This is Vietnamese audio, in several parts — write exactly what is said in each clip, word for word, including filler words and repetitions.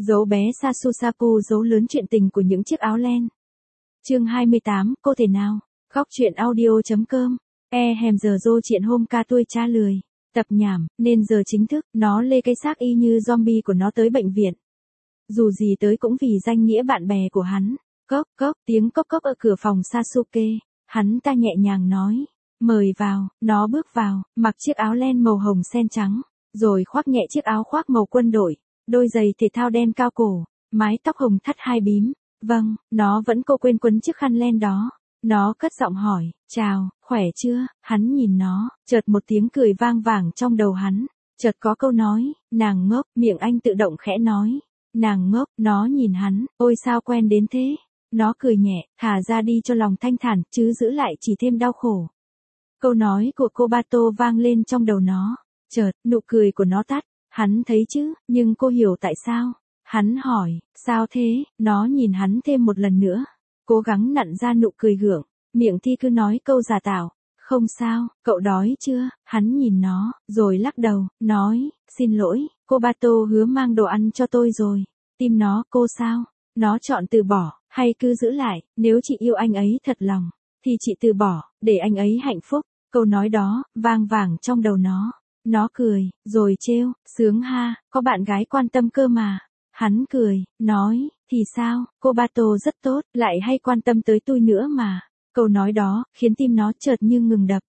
Dấu bé Sasusaku dấu lớn chuyện tình của những chiếc áo len. Chương hai mươi tám, cô thể nào? Khóc chuyện audio.com. E hèm giờ dô chuyện hôm ca tôi cha lười. Tập nhảm, nên giờ chính thức, nó lê cái xác y như zombie của nó tới bệnh viện. Dù gì tới cũng vì danh nghĩa bạn bè của hắn. Cốc cốc, tiếng cốc cốc ở cửa phòng Sasuke. Hắn ta nhẹ nhàng nói. Mời vào, nó bước vào, mặc chiếc áo len màu hồng sen trắng. Rồi khoác nhẹ chiếc áo khoác màu quân đội. Đôi giày thể thao đen cao cổ, mái tóc hồng thắt hai bím. Vâng, nó vẫn cô quên quấn chiếc khăn len đó. Nó cất giọng hỏi, chào, khỏe chưa? Hắn nhìn nó, chợt một tiếng cười vang vảng trong đầu hắn. Chợt có câu nói, nàng ngốc, miệng anh tự động khẽ nói. Nàng ngốc, nó nhìn hắn, ôi sao quen đến thế? Nó cười nhẹ, thả ra đi cho lòng thanh thản, chứ giữ lại chỉ thêm đau khổ. Câu nói của Kobato vang lên trong đầu nó. Chợt, nụ cười của nó tắt. Hắn thấy chứ, nhưng cô hiểu tại sao? Hắn hỏi, sao thế? Nó nhìn hắn thêm một lần nữa. Cố gắng nặn ra nụ cười gượng, miệng thì cứ nói câu giả tạo. Không sao, cậu đói chưa? Hắn nhìn nó, rồi lắc đầu, nói, xin lỗi, Kobato hứa mang đồ ăn cho tôi rồi. Tim nó, cô sao? Nó chọn từ bỏ, hay cứ giữ lại, nếu chị yêu anh ấy thật lòng, thì chị từ bỏ, để anh ấy hạnh phúc. Câu nói đó, vang vảng trong đầu nó. Nó cười, rồi trêu, sướng ha, có bạn gái quan tâm cơ mà. Hắn cười, nói, thì sao, Kobato rất tốt, lại hay quan tâm tới tôi nữa mà. Câu nói đó, khiến tim nó chợt như ngừng đập.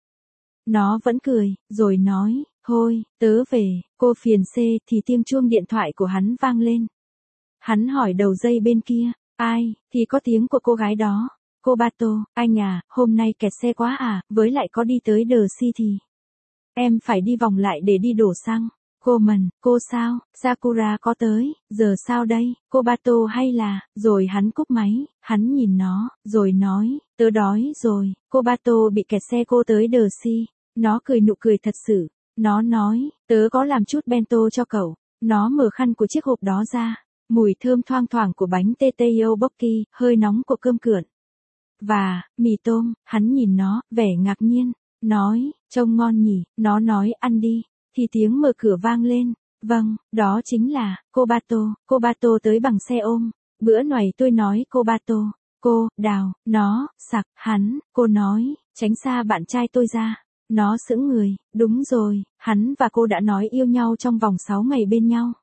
Nó vẫn cười, rồi nói, thôi, tớ về, cô phiền xê, thì tiếng chuông điện thoại của hắn vang lên. Hắn hỏi đầu dây bên kia, ai, thì có tiếng của cô gái đó. Kobato, anh à, hôm nay kẹt xe quá à, với lại có đi tới The City. Em phải đi vòng lại để đi đổ xăng. Cô Mần, cô sao, Sakura có tới, giờ sao đây, Kobato hay là, rồi hắn cúp máy, hắn nhìn nó, rồi nói, tớ đói rồi, Kobato bị kẹt xe cô tới The City. Nó cười nụ cười thật sự, nó nói, tớ có làm chút bento cho cậu. Nó mở khăn của chiếc hộp đó ra, mùi thơm thoang thoảng của bánh teteo bokki, hơi nóng của cơm cuộn. Và, mì tôm, hắn nhìn nó, vẻ ngạc nhiên. Nói, trông ngon nhỉ, nó nói ăn đi, thì tiếng mở cửa vang lên. Vâng, đó chính là, Kobato, Kobato tới bằng xe ôm. Bữa này tôi nói Kobato, cô, đào, nó, sặc, hắn, cô nói, tránh xa bạn trai tôi ra. Nó sững người, đúng rồi, hắn và cô đã nói yêu nhau trong vòng sáu ngày bên nhau.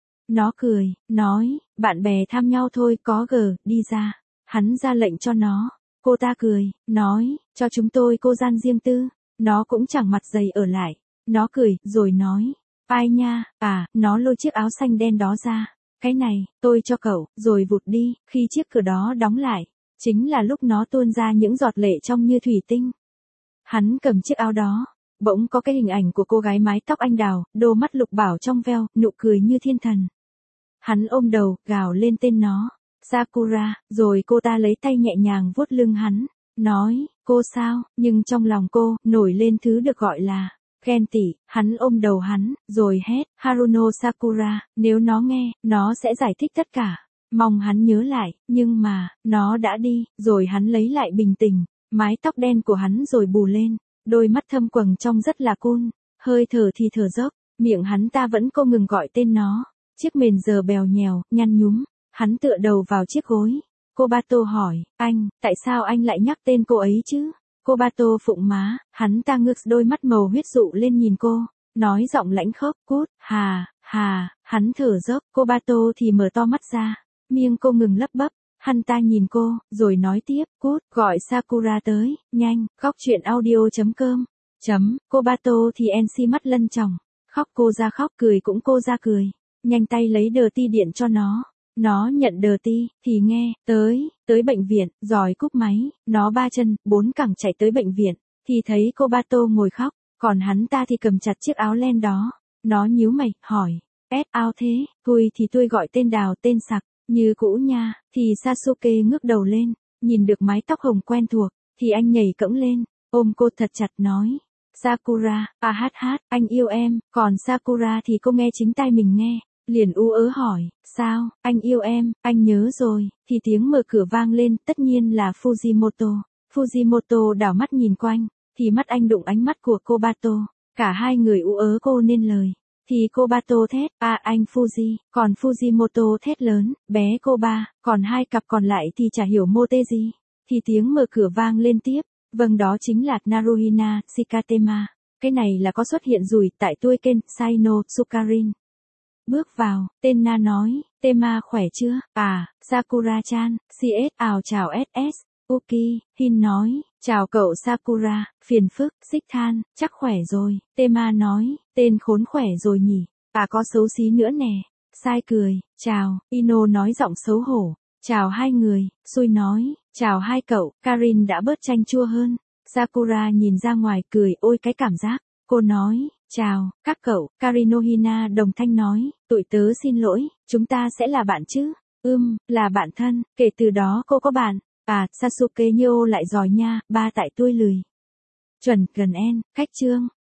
Nó cười, nói, bạn bè thăm nhau thôi, có gờ, đi ra. Hắn ra lệnh cho nó. Cô ta cười, nói, cho chúng tôi cô gian riêng tư. Nó cũng chẳng mặt dày ở lại. Nó cười, rồi nói, ai nha, à, nó lôi chiếc áo xanh đen đó ra. Cái này, tôi cho cậu, rồi vụt đi. Khi chiếc cửa đó đóng lại, chính là lúc nó tuôn ra những giọt lệ trong như thủy tinh. Hắn cầm chiếc áo đó. Bỗng có cái hình ảnh của cô gái mái tóc anh đào, đôi mắt lục bảo trong veo, nụ cười như thiên thần. Hắn ôm đầu, gào lên tên nó. Sakura, rồi cô ta lấy tay nhẹ nhàng vuốt lưng hắn, nói, cô sao, nhưng trong lòng cô, nổi lên thứ được gọi là, ghen tị. Hắn ôm đầu hắn, rồi hét, Haruno Sakura, nếu nó nghe, nó sẽ giải thích tất cả. Mong hắn nhớ lại, nhưng mà, nó đã đi, rồi hắn lấy lại bình tĩnh, mái tóc đen của hắn rồi bù lên, đôi mắt thâm quầng trong rất là cool, hơi thở thì thở dốc, miệng hắn ta vẫn không ngừng gọi tên nó, chiếc mền giờ bèo nhèo, nhăn nhúm. Hắn tựa đầu vào chiếc gối. Kobato hỏi, anh, tại sao anh lại nhắc tên cô ấy chứ? Kobato phụng má, hắn ta ngước đôi mắt màu huyết dụ lên nhìn cô, nói giọng lãnh khốc, cút, hà, hà, hắn thở dốc, Kobato thì mở to mắt ra, miệng cô ngừng lấp bấp, hắn ta nhìn cô, rồi nói tiếp, cút, gọi Sakura tới, nhanh, khóc chuyện audio.com, chấm, Kobato thì en xê mắt lân tròng, khóc cô ra khóc, cười cũng cô ra cười, nhanh tay lấy đờ ti điện cho nó. Nó nhận đờ ti, thì nghe, tới, tới bệnh viện, rồi cúp máy, nó ba chân, bốn cẳng chạy tới bệnh viện, thì thấy Kobato ngồi khóc, còn hắn ta thì cầm chặt chiếc áo len đó. Nó nhíu mày, hỏi, ét ao thế, tôi thì tôi gọi tên đào tên sặc, như cũ nha, thì Sasuke ngước đầu lên, nhìn được mái tóc hồng quen thuộc, thì anh nhảy cẫng lên, ôm cô thật chặt nói, Sakura, à hát hát, anh yêu em, còn Sakura thì cô nghe chính tai mình nghe. Liền ú ớ hỏi, sao, anh yêu em, anh nhớ rồi, thì tiếng mở cửa vang lên, tất nhiên là Fujimoto. Fujimoto đảo mắt nhìn quanh, thì mắt anh đụng ánh mắt của Kobato, cả hai người ú ớ cô nên lời. Thì Kobato thét, à anh Fuji, còn Fujimoto thét lớn, bé cô ba, còn hai cặp còn lại thì chả hiểu mô tê gì. Thì tiếng mở cửa vang lên tiếp, vâng đó chính là Naruhina Shikatema. Cái này là có xuất hiện rủi tại tôi kênh Saino Sukarin. Bước vào, tên Na nói, Tema khỏe chưa? À, Sakura-chan, xê ét ảo chào ét ét. Uki, Hin nói, chào cậu Sakura, phiền phức, Xích than, chắc khỏe rồi. Tema nói, tên khốn khỏe rồi nhỉ, à có xấu xí nữa nè. Sai cười, chào, Ino nói giọng xấu hổ, chào hai người. Sui nói, chào hai cậu, Karin đã bớt chanh chua hơn. Sakura nhìn ra ngoài cười ôi cái cảm giác. Cô nói, chào, các cậu, Karinohina đồng thanh nói, tụi tớ xin lỗi, chúng ta sẽ là bạn chứ? Ưm, là bạn thân, kể từ đó cô có bạn. À, Sasuke Nyo lại giỏi nha, ba tại tôi lười. Chuẩn, gần en, khách trương.